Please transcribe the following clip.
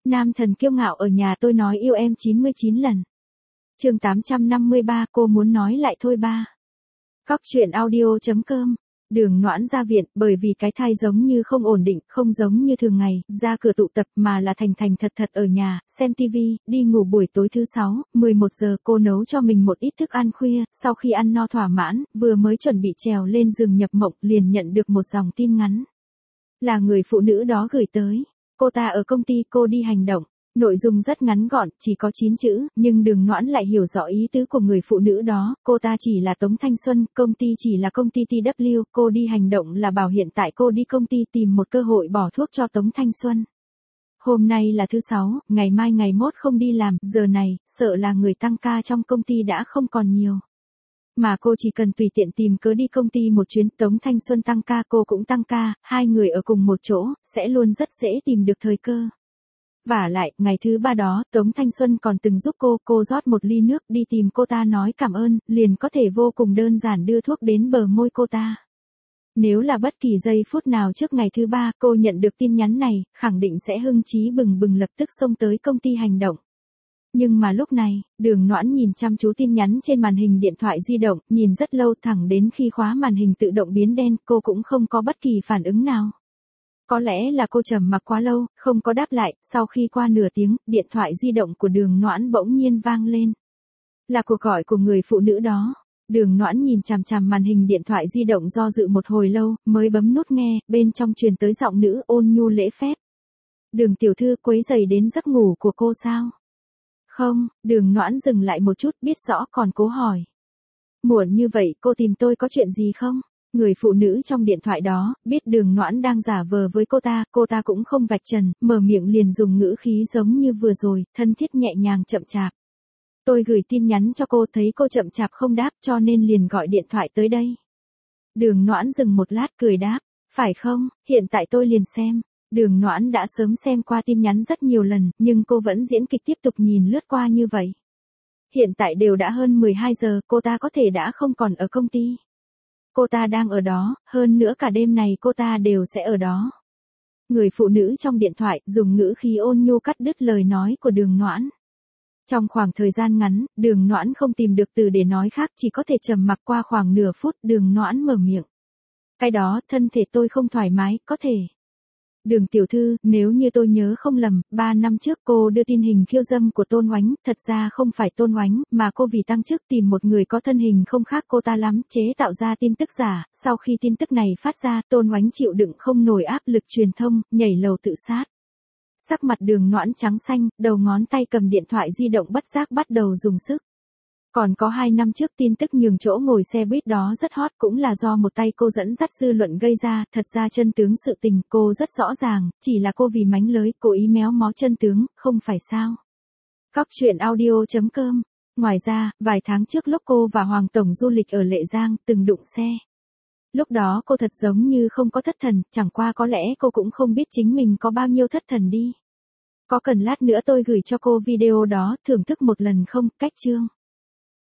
Nam thần kiêu ngạo ở nhà tôi nói yêu em 99 lần. Chương 853 cô muốn nói lại thôi ba. Cóc truyện audio.com. Đường Noãn ra viện bởi vì cái thai giống như không ổn định, không giống như thường ngày, ra cửa tụ tập mà là thành thành thật thật ở nhà, xem tivi, đi ngủ buổi tối thứ 6, 11 giờ cô nấu cho mình một ít thức ăn khuya, sau khi ăn no thỏa mãn, vừa mới chuẩn bị trèo lên giường nhập mộng liền nhận được một dòng tin ngắn. Là người phụ nữ đó gửi tới. Cô ta ở công ty, cô đi hành động. Nội dung rất ngắn gọn, chỉ có 9 chữ, nhưng Đường Noãn lại hiểu rõ ý tứ của người phụ nữ đó, cô ta chỉ là Tống Thanh Xuân, công ty chỉ là công ty TW, cô đi hành động là bảo hiện tại cô đi công ty tìm một cơ hội bỏ thuốc cho Tống Thanh Xuân. Hôm nay là thứ 6, ngày mai ngày mốt không đi làm, giờ này, sợ là người tăng ca trong công ty đã không còn nhiều. Mà cô chỉ cần tùy tiện tìm cớ đi công ty một chuyến, Tống Thanh Xuân tăng ca cô cũng tăng ca, hai người ở cùng một chỗ, sẽ luôn rất dễ tìm được thời cơ. Vả lại, ngày thứ 3 đó, Tống Thanh Xuân còn từng giúp cô rót một ly nước đi tìm cô ta nói cảm ơn, liền có thể vô cùng đơn giản đưa thuốc đến bờ môi cô ta. Nếu là bất kỳ giây phút nào trước ngày thứ 3 cô nhận được tin nhắn này, khẳng định sẽ hưng trí bừng bừng lập tức xông tới công ty hành động. Nhưng mà lúc này, Đường Noãn nhìn chăm chú tin nhắn trên màn hình điện thoại di động, nhìn rất lâu thẳng đến khi khóa màn hình tự động biến đen, cô cũng không có bất kỳ phản ứng nào. Có lẽ là cô trầm mặc quá lâu, không có đáp lại, sau khi qua nửa tiếng, điện thoại di động của Đường Noãn bỗng nhiên vang lên. Là cuộc gọi của người phụ nữ đó. Đường Noãn nhìn chằm chằm màn hình điện thoại di động do dự một hồi lâu, mới bấm nút nghe, bên trong truyền tới giọng nữ ôn nhu lễ phép. Đường tiểu thư, quấy rầy đến giấc ngủ của cô sao? Không, Đường Noãn dừng lại một chút, biết rõ còn cố hỏi. Muộn như vậy, cô tìm tôi có chuyện gì không? Người phụ nữ trong điện thoại đó, biết Đường Noãn đang giả vờ với cô ta cũng không vạch trần, mở miệng liền dùng ngữ khí giống như vừa rồi, thân thiết nhẹ nhàng chậm chạp. Tôi gửi tin nhắn cho cô, thấy cô chậm chạp không đáp cho nên liền gọi điện thoại tới đây. Đường Noãn dừng một lát cười đáp, phải không, hiện tại tôi liền xem. Đường Noãn đã sớm xem qua tin nhắn rất nhiều lần, nhưng cô vẫn diễn kịch tiếp tục nhìn lướt qua như vậy. Hiện tại đều đã hơn 12 giờ, cô ta có thể đã không còn ở công ty. Cô ta đang ở đó, hơn nữa cả đêm này cô ta đều sẽ ở đó. Người phụ nữ trong điện thoại dùng ngữ khí ôn nhu cắt đứt lời nói của Đường Noãn. Trong khoảng thời gian ngắn, Đường Noãn không tìm được từ để nói khác, chỉ có thể trầm mặc. Qua khoảng nửa phút, Đường Noãn mở miệng. Cái đó, thân thể tôi không thoải mái, có thể. Đường tiểu thư, nếu như tôi nhớ không lầm, 3 năm trước cô đưa tin hình khiêu dâm của Tôn Oánh, thật ra không phải Tôn Oánh, mà cô vì tăng chức tìm một người có thân hình không khác cô ta lắm, chế tạo ra tin tức giả, sau khi tin tức này phát ra, Tôn Oánh chịu đựng không nổi áp lực truyền thông, nhảy lầu tự sát. Sắc mặt Đường Noãn trắng xanh, đầu ngón tay cầm điện thoại di động bất giác bắt đầu dùng sức. Còn có 2 năm trước tin tức nhường chỗ ngồi xe buýt đó rất hot, cũng là do một tay cô dẫn dắt dư luận gây ra, thật ra chân tướng sự tình cô rất rõ ràng, chỉ là cô vì mánh lới, cố ý méo mó chân tướng, không phải sao. Cóc truyện audio.com. Ngoài ra, vài tháng trước lúc cô và Hoàng Tổng du lịch ở Lệ Giang, từng đụng xe. Lúc đó cô thật giống như không có thất thần, chẳng qua có lẽ cô cũng không biết chính mình có bao nhiêu thất thần đi. Có cần lát nữa tôi gửi cho cô video đó, thưởng thức một lần không, cách chương.